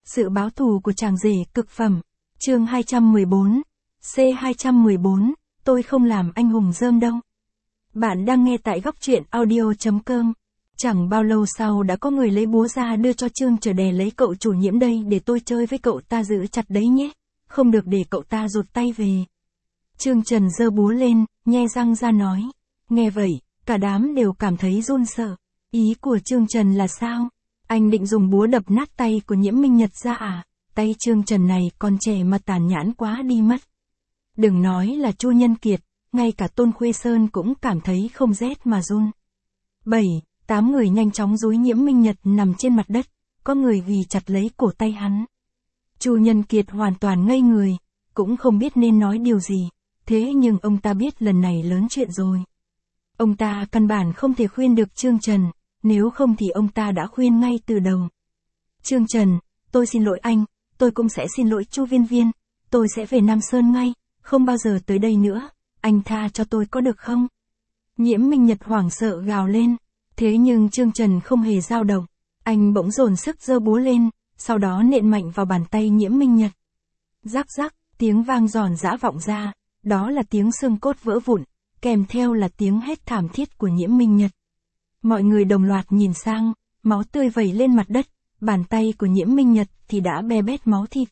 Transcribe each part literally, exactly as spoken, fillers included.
Sự báo thù của chàng rể cực phẩm. Chương hai trăm mười bốn. C hai trăm mười bốn. Tôi không làm anh hùng rơm đâu. Bạn đang nghe tại góc truyện audio chấm com. Chẳng bao lâu sau đã có người lấy búa ra đưa cho Trương Chờ đè lấy cậu chủ Nhiễm đây để tôi chơi với cậu ta, giữ chặt đấy nhé. Không được để cậu ta rụt tay về. Trương Trần giơ búa lên, nhe răng ra nói. Nghe vậy, cả đám đều cảm thấy run sợ. Ý của Trương Trần là sao? Anh định dùng búa đập nát tay của Nhiễm Minh Nhật ra à? Tay Trương Trần này còn trẻ mà tàn nhẫn quá đi mất. Đừng nói là Chu Nhân Kiệt, ngay cả Tôn Khuê Sơn cũng cảm thấy không rét mà run. Bảy, tám người nhanh chóng dúi Nhiễm Minh Nhật nằm trên mặt đất, có người ghi chặt lấy cổ tay hắn. Chu Nhân Kiệt hoàn toàn ngây người, cũng không biết nên nói điều gì, thế nhưng ông ta biết lần này lớn chuyện rồi. Ông ta căn bản không thể khuyên được Trương Trần, nếu không thì ông ta đã khuyên ngay từ đầu. Trương Trần, tôi xin lỗi anh, tôi cũng sẽ xin lỗi Chu Viên Viên, tôi sẽ về Nam Sơn ngay, không bao giờ tới đây nữa, anh tha cho tôi có được không? Nhiễm Minh Nhật hoảng sợ gào lên, thế nhưng Trương Trần không hề dao động, anh bỗng dồn sức giơ búa lên, sau đó nện mạnh vào bàn tay Nhiễm Minh Nhật. Rắc rắc, tiếng vang giòn giã vọng ra, đó là tiếng xương cốt vỡ vụn, kèm theo là tiếng hét thảm thiết của Nhiễm Minh Nhật. Mọi người đồng loạt nhìn sang, máu tươi vẩy lên mặt đất, bàn tay của Nhiễm Minh Nhật thì đã be bét máu thịt.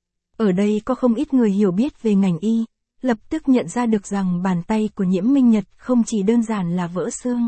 Ở đây có không ít người hiểu biết về ngành y, lập tức nhận ra được rằng bàn tay của Nhiễm Minh Nhật không chỉ đơn giản là vỡ xương.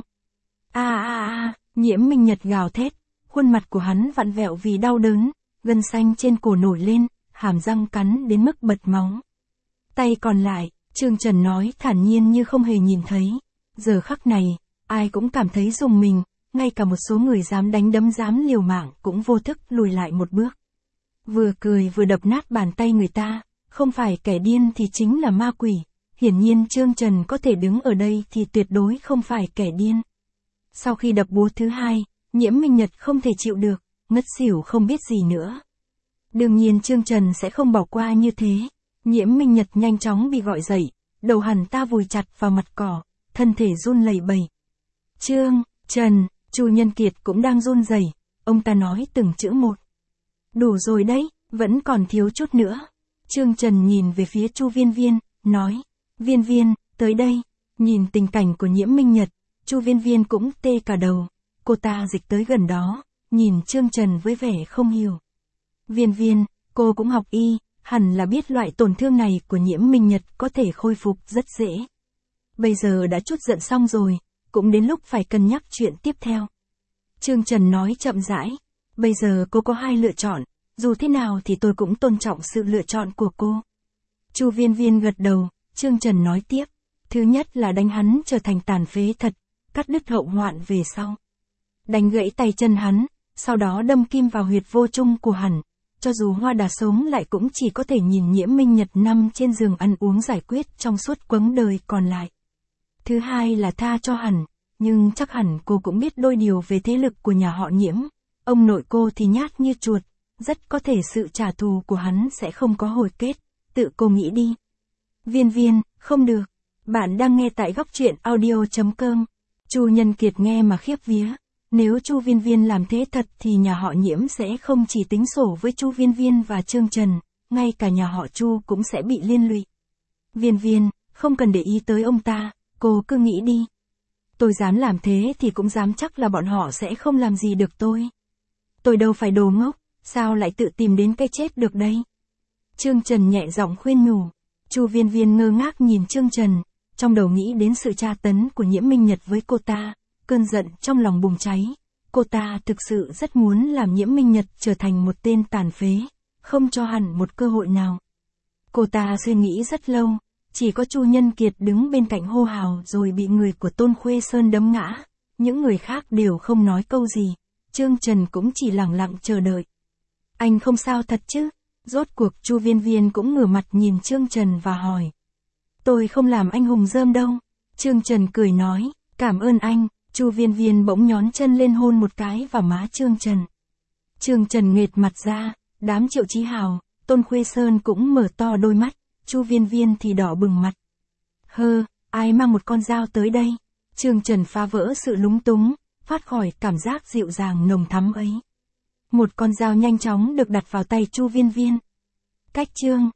A a a, Nhiễm Minh Nhật gào thét, khuôn mặt của hắn vặn vẹo vì đau đớn, gân xanh trên cổ nổi lên, hàm răng cắn đến mức bật máu. Tay còn lại, Trương Trần nói thản nhiên như không hề nhìn thấy. Giờ khắc này, ai cũng cảm thấy rùng mình, ngay cả một số người dám đánh đấm dám liều mạng cũng vô thức lùi lại một bước. Vừa cười vừa đập nát bàn tay người ta, không phải kẻ điên thì chính là ma quỷ. Hiển nhiên Trương Trần có thể đứng ở đây thì tuyệt đối không phải kẻ điên. Sau khi đập búa thứ hai, Nhiễm Minh Nhật không thể chịu được, ngất xỉu không biết gì nữa. Đương nhiên Trương Trần sẽ không bỏ qua như thế. Nhiễm Minh Nhật nhanh chóng bị gọi dậy, đầu hắn ta vùi chặt vào mặt cỏ, thân thể run lẩy bẩy. Trương, Trần, Chu Nhân Kiệt cũng đang run rẩy, ông ta nói từng chữ một. Đủ rồi đấy, vẫn còn thiếu chút nữa. Trương Trần nhìn về phía Chu Viên Viên, nói, Viên Viên, tới đây. Nhìn tình cảnh của Nhiễm Minh Nhật, Chu Viên Viên cũng tê cả đầu, cô ta dịch tới gần đó, nhìn Trương Trần với vẻ không hiểu. Viên Viên, cô cũng học y, hẳn là biết loại tổn thương này của Nhiễm Minh Nhật có thể khôi phục rất dễ. Bây giờ đã chút giận xong rồi, cũng đến lúc phải cân nhắc chuyện tiếp theo. Trương Trần nói chậm rãi, bây giờ cô có hai lựa chọn, dù thế nào thì tôi cũng tôn trọng sự lựa chọn của cô. Chu Viên Viên gật đầu, Trương Trần nói tiếp, thứ nhất là đánh hắn trở thành tàn phế thật, cắt đứt hậu hoạn về sau. Đánh gãy tay chân hắn, sau đó đâm kim vào huyệt vô chung của hắn. Cho dù Hoa Đà sống lại cũng chỉ có thể nhìn Nhiễm Minh Nhật nằm trên giường ăn uống giải quyết trong suốt quãng đời còn lại. Thứ hai là tha cho hẳn, nhưng chắc hẳn cô cũng biết đôi điều về thế lực của nhà họ Nhiễm. Ông nội cô thì nhát như chuột, rất có thể sự trả thù của hắn sẽ không có hồi kết, tự cô nghĩ đi. Viên Viên, không được. Bạn đang nghe tại góc truyện audio chấm com. Chu Nhân Kiệt nghe mà khiếp vía. Nếu Chu Viên Viên làm thế thật thì nhà họ Nhiễm sẽ không chỉ tính sổ với Chu Viên Viên và Trương Trần, ngay cả nhà họ Chu cũng sẽ bị liên lụy. Viên Viên, không cần để ý tới ông ta, cô cứ nghĩ đi. Tôi dám làm thế thì cũng dám chắc là bọn họ sẽ không làm gì được tôi. Tôi đâu phải đồ ngốc, sao lại tự tìm đến cái chết được đây? Trương Trần nhẹ giọng khuyên nhủ. Chu Viên Viên ngơ ngác nhìn Trương Trần, trong đầu nghĩ đến sự tra tấn của Nhiễm Minh Nhật với cô ta. Cơn giận trong lòng bùng cháy, cô ta thực sự rất muốn làm Nhiễm Minh Nhật trở thành một tên tàn phế, không cho hẳn một cơ hội nào. Cô ta suy nghĩ rất lâu, chỉ có Chu Nhân Kiệt đứng bên cạnh hô hào rồi bị người của Tôn Khuê Sơn đấm ngã, những người khác đều không nói câu gì, Trương Trần cũng chỉ lặng lặng chờ đợi. Anh không sao thật chứ? Rốt cuộc Chu Viên Viên cũng ngửa mặt nhìn Trương Trần và hỏi. Tôi không làm anh hùng rơm đâu. Trương Trần cười nói, cảm ơn anh. Chu Viên Viên bỗng nhón chân lên hôn một cái vào má Trương Trần. Trương Trần nghệt mặt ra, đám Triệu Chí Hào, Tôn Khuê Sơn cũng mở to đôi mắt, Chu Viên Viên thì đỏ bừng mặt. Hơ, ai mang một con dao tới đây? Trương Trần phá vỡ sự lúng túng, thoát khỏi cảm giác dịu dàng nồng thắm ấy. Một con dao nhanh chóng được đặt vào tay Chu Viên Viên. Cách chương